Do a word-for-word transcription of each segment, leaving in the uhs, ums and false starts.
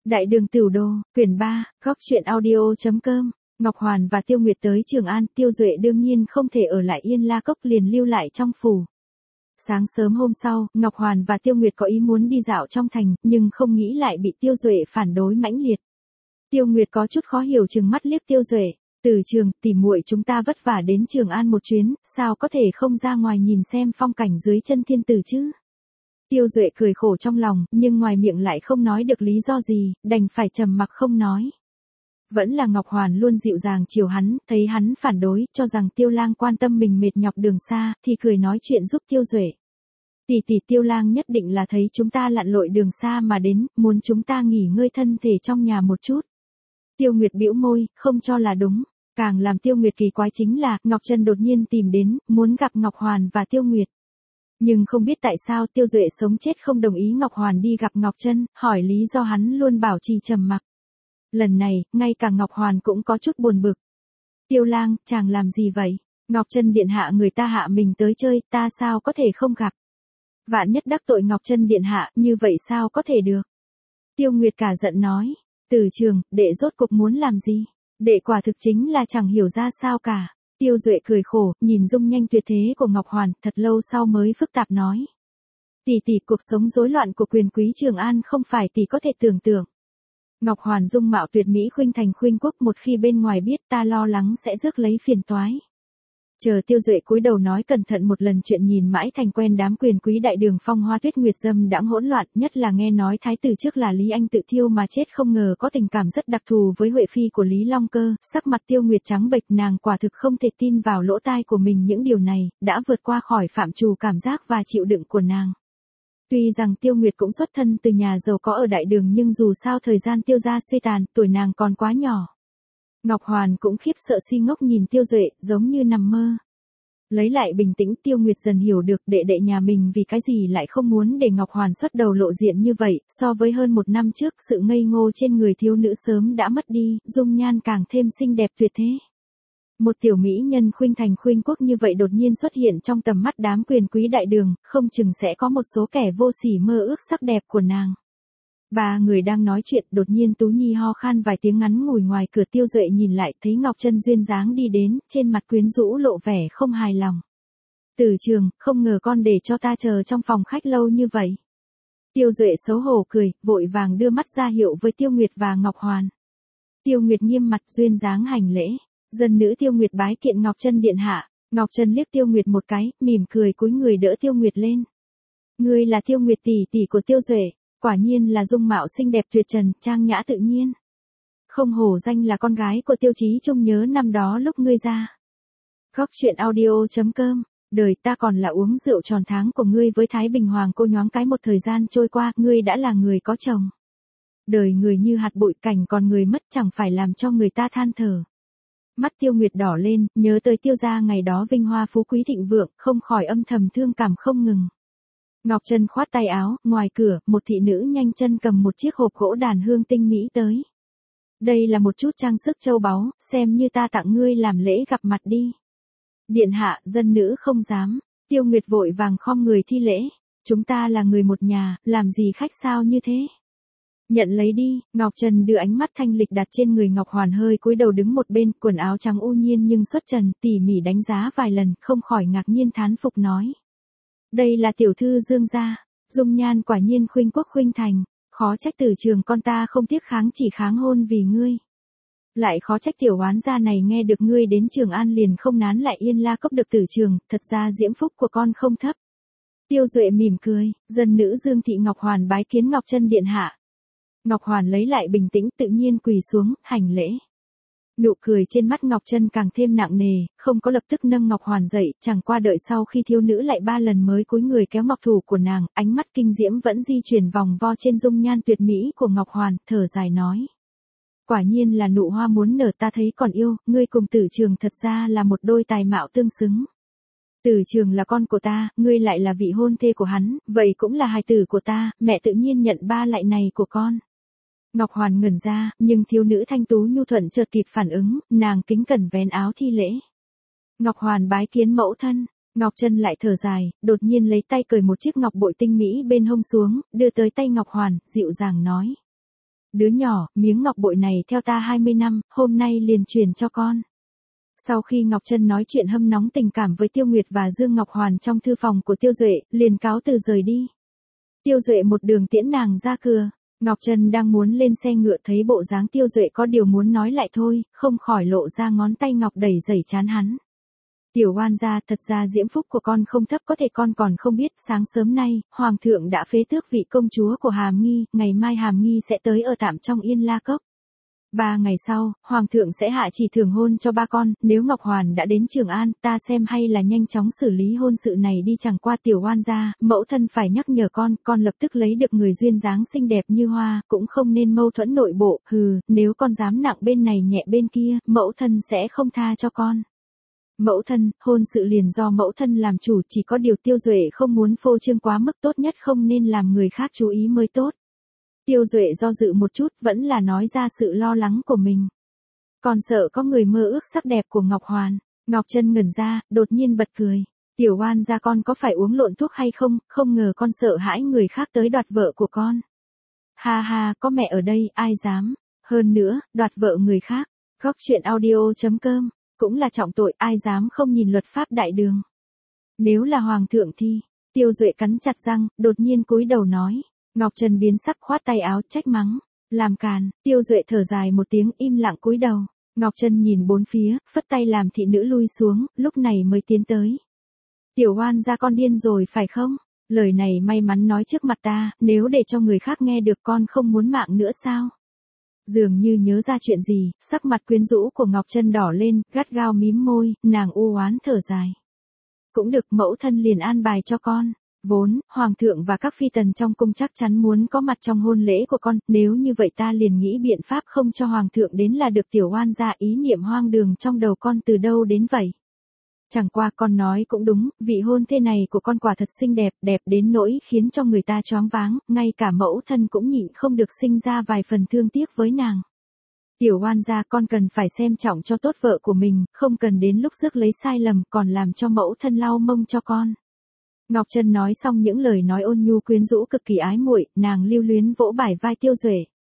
Đại đường Tửu Đô, quyển ba, góc truyện audio chấm com. Ngọc Hoàn và Tiêu Nguyệt tới Trường An, Tiêu Duệ đương nhiên không thể ở lại Yên La Cốc liền lưu lại trong phủ. Sáng sớm hôm sau, Ngọc Hoàn và Tiêu Nguyệt có ý muốn đi dạo trong thành, nhưng không nghĩ lại bị Tiêu Duệ phản đối mãnh liệt. Tiêu Nguyệt có chút khó hiểu trừng mắt liếc Tiêu Duệ, "Từ Trường, tỉ muội chúng ta vất vả đến Trường An một chuyến, sao có thể không ra ngoài nhìn xem phong cảnh dưới chân thiên tử chứ?" Tiêu Duệ cười khổ trong lòng, nhưng ngoài miệng lại không nói được lý do gì, đành phải trầm mặc không nói. Vẫn là Ngọc Hoàn luôn dịu dàng chiều hắn, thấy hắn phản đối, cho rằng Tiêu Lang quan tâm mình mệt nhọc đường xa, thì cười nói chuyện giúp Tiêu Duệ. "Tỷ tỷ, Tiêu Lang nhất định là thấy chúng ta lặn lội đường xa mà đến, muốn chúng ta nghỉ ngơi thân thể trong nhà một chút." Tiêu Nguyệt bĩu môi, không cho là đúng. Càng làm Tiêu Nguyệt kỳ quái chính là, Ngọc Trân đột nhiên tìm đến, muốn gặp Ngọc Hoàn và Tiêu Nguyệt. Nhưng không biết tại sao Tiêu Duệ sống chết không đồng ý Ngọc Hoàn đi gặp Ngọc Trân, hỏi lý do hắn luôn bảo trì trầm mặc. Lần này, ngay cả Ngọc Hoàn cũng có chút buồn bực. "Tiêu Lang, chàng làm gì vậy? Ngọc Trân điện hạ người ta hạ mình tới chơi, ta sao có thể không gặp? Vạn nhất đắc tội Ngọc Trân điện hạ, như vậy sao có thể được?" Tiêu Nguyệt cả giận nói, "Từ Trường, đệ rốt cuộc muốn làm gì? Đệ quả thực chính là chẳng hiểu ra sao cả." Tiêu Duệ cười khổ, nhìn dung nhanh tuyệt thế của Ngọc Hoàn, thật lâu sau mới phức tạp nói. "Tỷ tỷ, cuộc sống rối loạn của quyền quý Trường An không phải tỷ có thể tưởng tượng. Ngọc Hoàn dung mạo tuyệt mỹ khuynh thành khuynh quốc, một khi bên ngoài biết ta lo lắng sẽ rước lấy phiền toái." Chờ Tiêu Duệ cúi đầu nói cẩn thận một lần chuyện nhìn mãi thành quen đám quyền quý đại đường phong hoa tuyết nguyệt dâm đãng hỗn loạn, nhất là nghe nói thái tử trước là Lý Anh tự thiêu mà chết, không ngờ có tình cảm rất đặc thù với huệ phi của Lý Long Cơ, sắc mặt Tiêu Nguyệt trắng bệch, nàng quả thực không thể tin vào lỗ tai của mình, những điều này đã vượt qua khỏi phạm trù cảm giác và chịu đựng của nàng. Tuy rằng Tiêu Nguyệt cũng xuất thân từ nhà giàu có ở đại đường, nhưng dù sao thời gian Tiêu gia suy tàn, tuổi nàng còn quá nhỏ. Ngọc Hoàn cũng khiếp sợ si ngốc nhìn Tiêu Duệ, giống như nằm mơ. Lấy lại bình tĩnh, Tiêu Nguyệt dần hiểu được đệ đệ nhà mình vì cái gì lại không muốn để Ngọc Hoàn xuất đầu lộ diện như vậy, so với hơn một năm trước, sự ngây ngô trên người thiếu nữ sớm đã mất đi, dung nhan càng thêm xinh đẹp tuyệt thế. Một tiểu mỹ nhân khuynh thành khuynh quốc như vậy đột nhiên xuất hiện trong tầm mắt đám quyền quý đại đường, không chừng sẽ có một số kẻ vô sỉ mơ ước sắc đẹp của nàng. Ba người đang nói chuyện, đột nhiên Tú Nhi ho khan vài tiếng ngắn ngủi ngoài cửa. Tiêu Duệ nhìn lại, thấy Ngọc Trân duyên dáng đi đến, trên mặt quyến rũ lộ vẻ không hài lòng. "Từ Trường, không ngờ con để cho ta chờ trong phòng khách lâu như vậy." Tiêu Duệ xấu hổ cười, vội vàng đưa mắt ra hiệu với Tiêu Nguyệt và Ngọc Hoàn. Tiêu Nguyệt nghiêm mặt duyên dáng hành lễ. "Dân nữ Tiêu Nguyệt bái kiện Ngọc Trân điện hạ." Ngọc Trân liếc Tiêu Nguyệt một cái, mỉm cười cúi người đỡ Tiêu Nguyệt lên. "Ngươi là Tiêu Nguyệt tỷ tỷ của Tiêu Duệ, quả nhiên là dung mạo xinh đẹp tuyệt trần, trang nhã tự nhiên. Không hổ danh là con gái của Tiêu Chí Trung, nhớ năm đó lúc ngươi ra." Góc truyện audio chấm com. "Đời ta còn là uống rượu tròn tháng của ngươi với Thái Bình Hoàng cô, nhoáng cái một thời gian trôi qua, ngươi đã là người có chồng. Đời người như hạt bụi, cảnh còn người mất, chẳng phải làm cho người ta than thở." Mắt Tiêu Nguyệt đỏ lên, nhớ tới Tiêu gia ngày đó vinh hoa phú quý thịnh vượng, không khỏi âm thầm thương cảm không ngừng. Ngọc Trân khoát tay áo, ngoài cửa, một thị nữ nhanh chân cầm một chiếc hộp gỗ đàn hương tinh mỹ tới. "Đây là một chút trang sức châu báu, xem như ta tặng ngươi làm lễ gặp mặt đi." "Điện hạ, dân nữ không dám." Tiêu Nguyệt vội vàng khom người thi lễ. "Chúng ta là người một nhà, làm gì khách sao như thế?" "Nhận lấy đi." Ngọc Trân đưa ánh mắt thanh lịch đặt trên người Ngọc Hoàn, hơi cúi đầu đứng một bên, quần áo trắng u nhiên nhưng xuất trần, tỉ mỉ đánh giá vài lần, không khỏi ngạc nhiên thán phục nói. "Đây là tiểu thư Dương gia, dung nhan quả nhiên khuynh quốc khuynh thành, khó trách Từ Trường con ta không tiếc kháng chỉ kháng hôn vì ngươi. Lại khó trách tiểu oán gia này nghe được ngươi đến Trường An liền không nán lại Yên La Cốc được Từ Trường, thật ra diễm phúc của con không thấp." Tiêu Duệ mỉm cười, "Dân nữ Dương thị Ngọc Hoàn bái kiến Ngọc Trân điện hạ." Ngọc Hoàn lấy lại bình tĩnh, tự nhiên quỳ xuống, hành lễ. Nụ cười trên mắt Ngọc Trân càng thêm nặng nề, không có lập tức nâng Ngọc Hoàn dậy, chẳng qua đợi sau khi thiếu nữ lại ba lần mới cúi người kéo ngọc thủ của nàng, ánh mắt kinh diễm vẫn di chuyển vòng vo trên dung nhan tuyệt mỹ của Ngọc Hoàn, thở dài nói. "Quả nhiên là nụ hoa muốn nở, ta thấy còn yêu, ngươi cùng Tử Trường thật ra là một đôi tài mạo tương xứng. Tử Trường là con của ta, ngươi lại là vị hôn thê của hắn, vậy cũng là hài tử của ta, mẹ tự nhiên nhận ba lại này của con." Ngọc Hoàn ngẩn ra, nhưng thiếu nữ thanh tú nhu thuận chợt kịp phản ứng, nàng kính cẩn vén áo thi lễ. "Ngọc Hoàn bái kiến mẫu thân." Ngọc Trân lại thở dài, đột nhiên lấy tay cởi một chiếc ngọc bội tinh mỹ bên hông xuống, đưa tới tay Ngọc Hoàn, dịu dàng nói. Đứa nhỏ, miếng ngọc bội này theo ta hai mươi năm, hôm nay liền truyền cho con. Sau khi Ngọc Trân nói chuyện hâm nóng tình cảm với Tiêu Nguyệt và Dương Ngọc Hoàn trong thư phòng của Tiêu Duệ, liền cáo từ rời đi. Tiêu Duệ một đường tiễn nàng ra cửa. Ngọc Trân đang muốn lên xe ngựa thấy bộ dáng Tiêu Duệ có điều muốn nói lại thôi, không khỏi lộ ra ngón tay ngọc đẩy dẩy chán hắn. Tiểu oan gia, thật ra diễm phúc của con không thấp, có thể con còn không biết, sáng sớm nay, Hoàng thượng đã phế tước vị công chúa của Hàm Nghi, ngày mai Hàm Nghi sẽ tới ở tạm trong Yên La Cốc. Ba ngày sau, Hoàng thượng sẽ hạ chỉ thường hôn cho ba con, nếu Ngọc Hoàn đã đến Trường An, ta xem hay là nhanh chóng xử lý hôn sự này đi, chẳng qua tiểu oan gia, mẫu thân phải nhắc nhở con, con lập tức lấy được người duyên dáng xinh đẹp như hoa, cũng không nên mâu thuẫn nội bộ, hừ, nếu con dám nặng bên này nhẹ bên kia, mẫu thân sẽ không tha cho con. Mẫu thân, hôn sự liền do mẫu thân làm chủ, chỉ có điều Tiêu Duệ không muốn phô trương quá mức, tốt nhất không nên làm người khác chú ý mới tốt. Tiêu Duệ do dự một chút, vẫn là nói ra sự lo lắng của mình. Còn sợ có người mơ ước sắc đẹp của Ngọc Hoàn. Ngọc Trân ngẩn ra, đột nhiên bật cười. Tiểu oan gia, con có phải uống lộn thuốc hay không, không ngờ con sợ hãi người khác tới đoạt vợ của con. Ha ha, có mẹ ở đây, ai dám. Hơn nữa, đoạt vợ người khác. Góc truyện audio chấm com, cũng là trọng tội, ai dám không nhìn luật pháp đại đường. Nếu là hoàng thượng thì, Tiêu Duệ cắn chặt răng, đột nhiên cúi đầu nói. Ngọc Trân biến sắc, khoát tay áo trách mắng. Làm càn. Tiêu Duệ thở dài một tiếng, im lặng cúi đầu. Ngọc Trân nhìn bốn phía, phất tay làm thị nữ lui xuống, lúc này mới tiến tới. Tiểu oan gia, con điên rồi phải không? Lời này may mắn nói trước mặt ta, nếu để cho người khác nghe được con không muốn mạng nữa sao? Dường như nhớ ra chuyện gì, sắc mặt quyến rũ của Ngọc Trân đỏ lên, gắt gao mím môi, nàng u oán thở dài. Cũng được, mẫu thân liền an bài cho con. Vốn, Hoàng thượng và các phi tần trong cung chắc chắn muốn có mặt trong hôn lễ của con, nếu như vậy ta liền nghĩ biện pháp không cho Hoàng thượng đến là được. Tiểu oan gia, ý niệm hoang đường trong đầu con từ đâu đến vậy? Chẳng qua con nói cũng đúng, vị hôn thê này của con quả thật xinh đẹp, đẹp đến nỗi khiến cho người ta choáng váng, ngay cả mẫu thân cũng nhịn không được sinh ra vài phần thương tiếc với nàng. Tiểu oan gia, con cần phải xem trọng cho tốt vợ của mình, không cần đến lúc rước lấy sai lầm còn làm cho mẫu thân lau mông cho con. Ngọc Trân nói xong những lời nói ôn nhu quyến rũ cực kỳ ái muội, nàng lưu luyến vỗ bả vai Tiêu Duệ.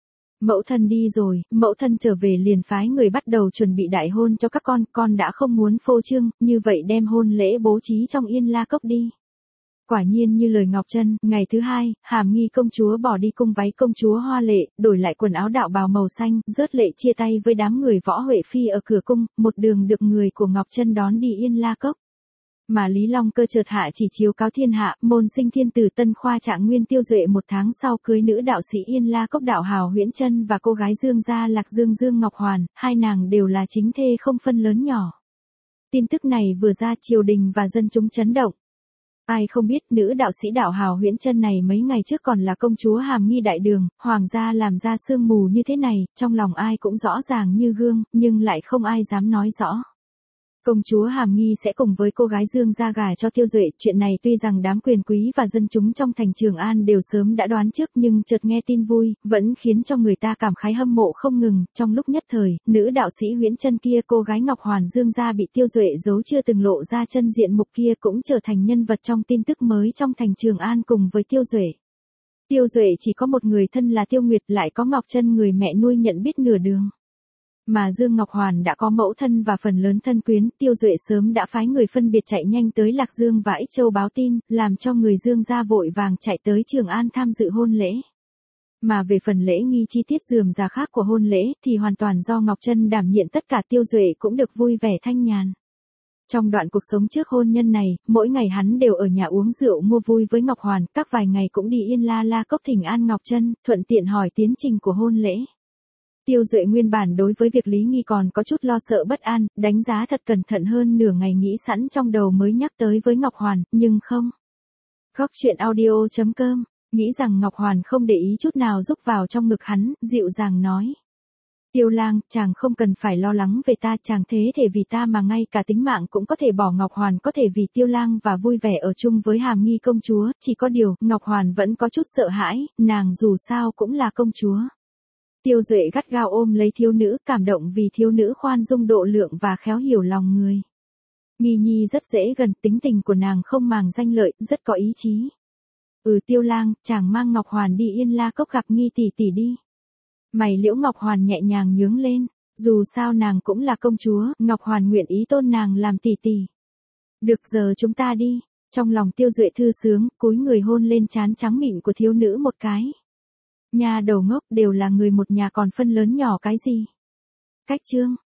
Mẫu thân đi rồi, mẫu thân trở về liền phái người bắt đầu chuẩn bị đại hôn cho các con, con đã không muốn phô trương, như vậy đem hôn lễ bố trí trong Yên La Cốc đi. Quả nhiên như lời Ngọc Trân, ngày thứ hai, Hàm Nghi công chúa bỏ đi cung váy công chúa hoa lệ, đổi lại quần áo đạo bào màu xanh, rớt lệ chia tay với đám người võ huệ phi ở cửa cung, một đường được người của Ngọc Trân đón đi Yên La Cốc. Mà Lý Long Cơ chợt hạ chỉ chiếu cáo thiên hạ, môn sinh thiên tử Tân Khoa Trạng Nguyên Tiêu Duệ một tháng sau cưới nữ đạo sĩ Yên La Cốc đạo hào Huyễn Trân và cô gái Dương gia Lạc Dương Dương Ngọc Hoàn, hai nàng đều là chính thê không phân lớn nhỏ. Tin tức này vừa ra, triều đình và dân chúng chấn động. Ai không biết nữ đạo sĩ đạo hào Huyễn Trân này mấy ngày trước còn là công chúa Hàm Nghi đại đường, hoàng gia làm ra sương mù như thế này, trong lòng ai cũng rõ ràng như gương, nhưng lại không ai dám nói rõ. Công chúa Hàm Nghi sẽ cùng với cô gái Dương gia gả cho Tiêu Duệ, chuyện này tuy rằng đám quyền quý và dân chúng trong thành Trường An đều sớm đã đoán trước, nhưng chợt nghe tin vui, vẫn khiến cho người ta cảm khái hâm mộ không ngừng. Trong lúc nhất thời, nữ đạo sĩ Huyễn Trân kia, cô gái Ngọc Hoàn Dương gia bị Tiêu Duệ giấu chưa từng lộ ra chân diện mục kia, cũng trở thành nhân vật trong tin tức mới trong thành Trường An cùng với Tiêu Duệ. Tiêu Duệ chỉ có một người thân là Tiêu Nguyệt, lại có Ngọc Trân người mẹ nuôi nhận biết nửa đường. Mà Dương Ngọc Hoàn đã có mẫu thân và phần lớn thân quyến, Tiêu Duệ sớm đã phái người phân biệt chạy nhanh tới Lạc Dương và Ích Châu báo tin, làm cho người Dương gia vội vàng chạy tới Trường An tham dự hôn lễ. Mà về phần lễ nghi chi tiết rườm rà khác của hôn lễ thì hoàn toàn do Ngọc Trân đảm nhiệm tất cả. Tiêu Duệ cũng được vui vẻ thanh nhàn. Trong đoạn cuộc sống trước hôn nhân này, mỗi ngày hắn đều ở nhà uống rượu mua vui với Ngọc Hoàn, các vài ngày cũng đi Yên La La Cốc thỉnh an Ngọc Trân, thuận tiện hỏi tiến trình của hôn lễ. Tiêu Duệ nguyên bản đối với việc Lý Nghi còn có chút lo sợ bất an, đánh giá thật cẩn thận hơn nửa ngày nghĩ sẵn trong đầu mới nhắc tới với Ngọc Hoàn, nhưng không. Góc truyện audio chấm com, nghĩ rằng Ngọc Hoàn không để ý chút nào rúc vào trong ngực hắn, dịu dàng nói. Tiêu lang, chàng không cần phải lo lắng về ta, chàng thế thể vì ta mà ngay cả tính mạng cũng có thể bỏ. Ngọc Hoàn có thể vì Tiêu lang và vui vẻ ở chung với Hàm Nghi công chúa, chỉ có điều, Ngọc Hoàn vẫn có chút sợ hãi, nàng dù sao cũng là công chúa. Tiêu Duệ gắt gao ôm lấy thiếu nữ, cảm động vì thiếu nữ khoan dung độ lượng và khéo hiểu lòng người. Nghi Nhi rất dễ gần, tính tình của nàng không màng danh lợi, rất có ý chí. Ừ Tiêu lang, chàng mang Ngọc Hoàn đi Yên La Cốc gặp Nghi tỷ tỷ đi. Mày Liễu Ngọc Hoàn nhẹ nhàng nhướng lên, dù sao nàng cũng là công chúa, Ngọc Hoàn nguyện ý tôn nàng làm tỷ tỷ. Được giờ chúng ta đi, trong lòng Tiêu Duệ thư sướng, cúi người hôn lên trán trắng mịn của thiếu nữ một cái. Nhà đầu ngốc đều là người một nhà còn phân lớn nhỏ cái gì. Cách chương.